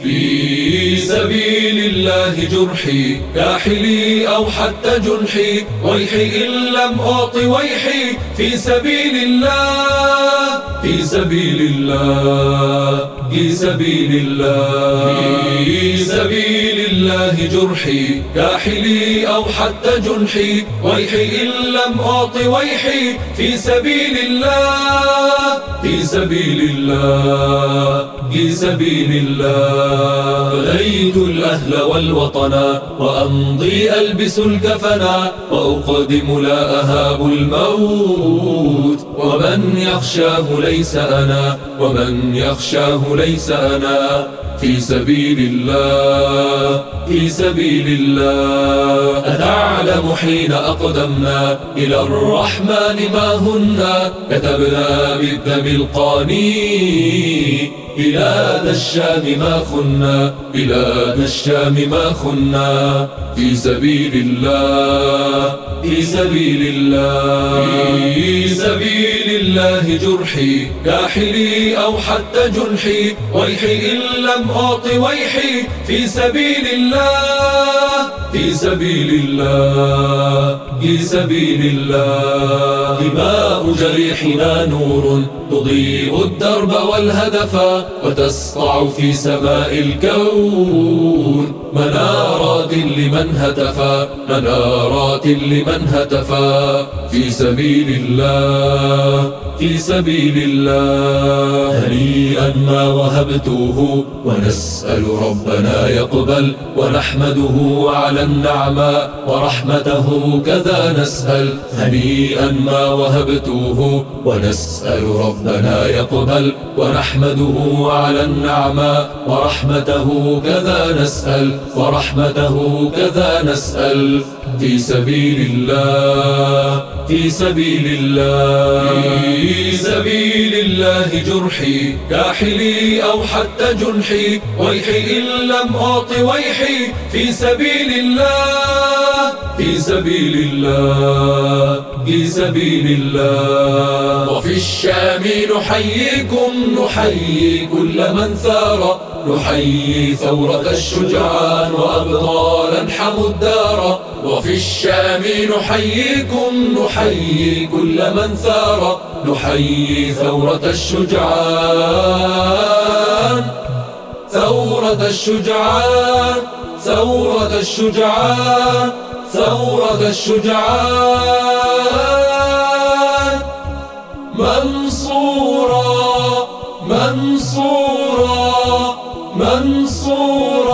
في سبيل الله جرحي كاحلي أو حتى جنحي، ويحي إن لم أعطي ويحي في سبيل الله، في سبيل الله، في سبيل الله، في سبيل الله جرحي كاحلي أو حتى جنحي، ويحي إن لم أعطي ويحي في سبيل الله، في سبيل الله، في سبيل الله. فديت الأهل والوطنا وأمضي ألبس الكفنا، وأقدم لا أهاب الموت، ومن يخشاه ليس أنا، ومن يخشاه ليس أنا، في سبيل الله، في سبيل الله. أتعلم حين أقدمنا إلى الرحمن ما هنا، كتبنا بالدم القاني بلاد الشام ما خنا، بلاد الشام ما خنا، في سبيل الله، في سبيل الله، في سبيل الله جرحي كاحلي أو حتى جنحي، ويحي إن لم أعطي ويحي في سبيل الله، في سبيل الله، في سبيل الله. دماء جريحنا نور تضيء الدرب والهدف، وتسطع في سماء الكون منارات لمن هتف، منارات لمن هتف، في سبيل الله، في سبيل الله. هنيئا ما وهبته ونسأل ربنا يقبل، ونحمده على النعماء ورحمته كذا نسأل. هنيئا ما وهبته ونسأل ربنا يقبل، ونحمده على النعماء ورحمته كذا نسأل، ورحمته كذا نسأل، في سبيل الله، في سبيل الله، في سبيل الله جرحي كاحلي أو حتى جنحي، ويحي إن لم أعطي ويحي في سبيل الله، في سبيل الله، في سبيل الله. وفي الشام نحييكم، نحيي كل من ثار، نحيي ثورة الشجعان وأبطالا حموا الدار. وفي الشام نحييكم، نحيي كل من ثار، نحيي ثورة الشجعان، ثورة الشجعان، ثورة الشجعان، ثورة الشجعان. منصورة، منصورة، منصورة.